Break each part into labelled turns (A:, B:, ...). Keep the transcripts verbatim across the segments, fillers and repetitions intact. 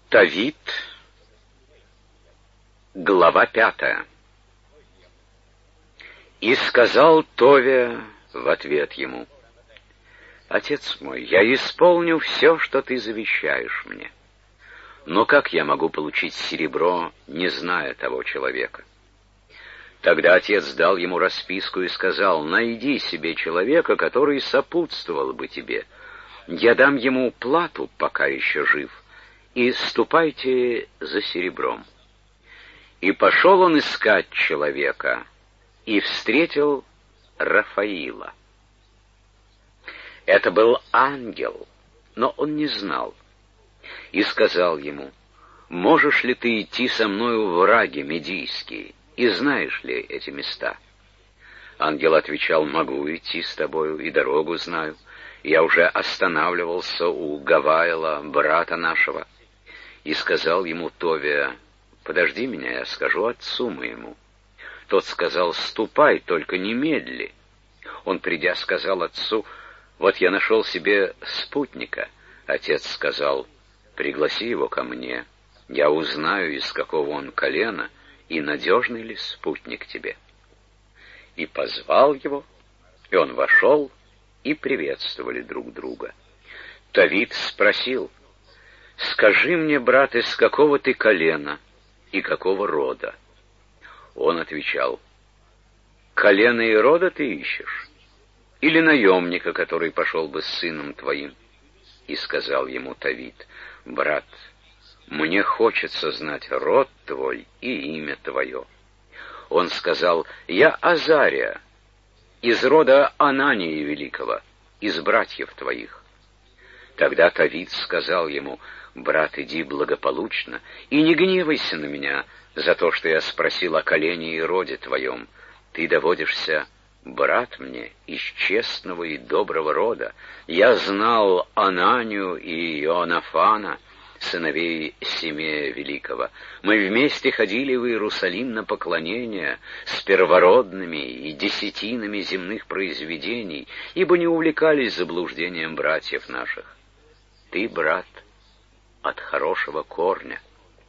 A: Тавит, глава пятая. И сказал Товия в ответ ему: «Отец мой, я исполню все, что ты завещаешь мне. Но как я могу получить серебро, не зная того человека?» Тогда отец дал ему расписку и сказал: «Найди себе человека, который сопутствовал бы тебе. Я дам ему плату, пока еще жив, и ступайте за серебром». И пошел он искать человека, и встретил Рафаила. Это был ангел, но он не знал. И сказал ему: «Можешь ли ты идти со мною в Раги Медийские, и знаешь ли эти места?» Ангел отвечал: «Могу идти с тобою, и дорогу знаю. Я уже останавливался у Гаваила, брата нашего». И сказал ему Товия: «Подожди меня, я скажу отцу моему». Тот сказал: «Ступай, только немедли». Он, придя, сказал отцу: «Вот я нашел себе спутника». Отец сказал: «Пригласи его ко мне, я узнаю, из какого он колена, и надежный ли спутник тебе». И позвал его, и он вошел, и приветствовали друг друга. Тавит спросил: «Скажи мне, брат, из какого ты колена и какого рода?» Он отвечал: «Колена и рода ты ищешь? Или наемника, который пошел бы с сыном твоим?» И сказал ему Тавит: «Брат, мне хочется знать род твой и имя твое». Он сказал: «Я Азария, из рода Анании Великого, из братьев твоих». Тогда Тавит сказал ему: «Брат, иди благополучно, и не гневайся на меня за то, что я спросил о колене и роде твоем. Ты доводишься брат мне из честного и доброго рода. Я знал Ананию и Иоаннафана, сыновей Семея Великого. Мы вместе ходили в Иерусалим на поклонение с первородными и десятинами земных произведений, ибо не увлекались заблуждением братьев наших. Ты, брат, от хорошего корня.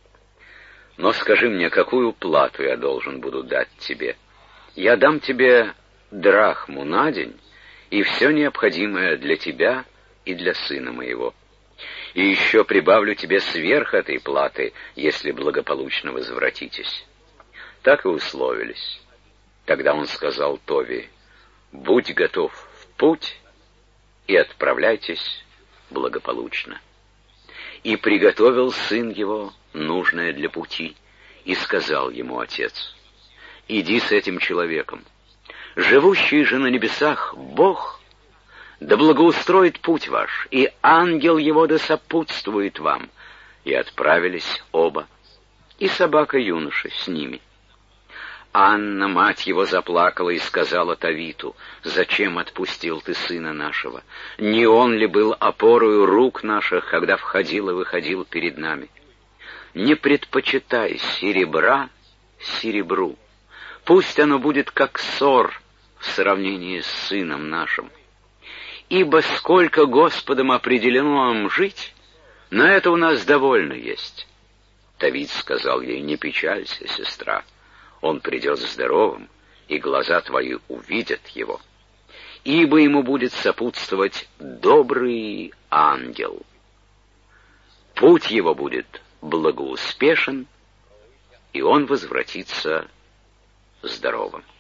A: Но скажи мне, какую плату я должен буду дать тебе? Я дам тебе драхму на день и все необходимое для тебя и для сына моего. И еще прибавлю тебе сверх этой платы, если благополучно возвратитесь». Так и условились. Тогда он сказал Товии: «Будь готов в путь и отправляйтесь благополучно». И приготовил сын его нужное для пути, и сказал ему отец: «Иди с этим человеком. Живущий же на небесах Бог да благоустроит путь ваш, и ангел его да сопутствует вам». И отправились оба, и собака юноши с ними. Анна, мать его, заплакала и сказала Тавиту: «Зачем отпустил ты сына нашего? Не он ли был опорою рук наших, когда входил и выходил перед нами? Не предпочитай серебра серебру, пусть оно будет как сор в сравнении с сыном нашим. Ибо сколько Господом определено нам жить, на это у нас довольно есть». Тавит сказал ей: «Не печалься, сестра, он придет здоровым, и глаза твои увидят его, ибо ему будет сопутствовать добрый ангел. Путь его будет благоуспешен, и он возвратится здоровым».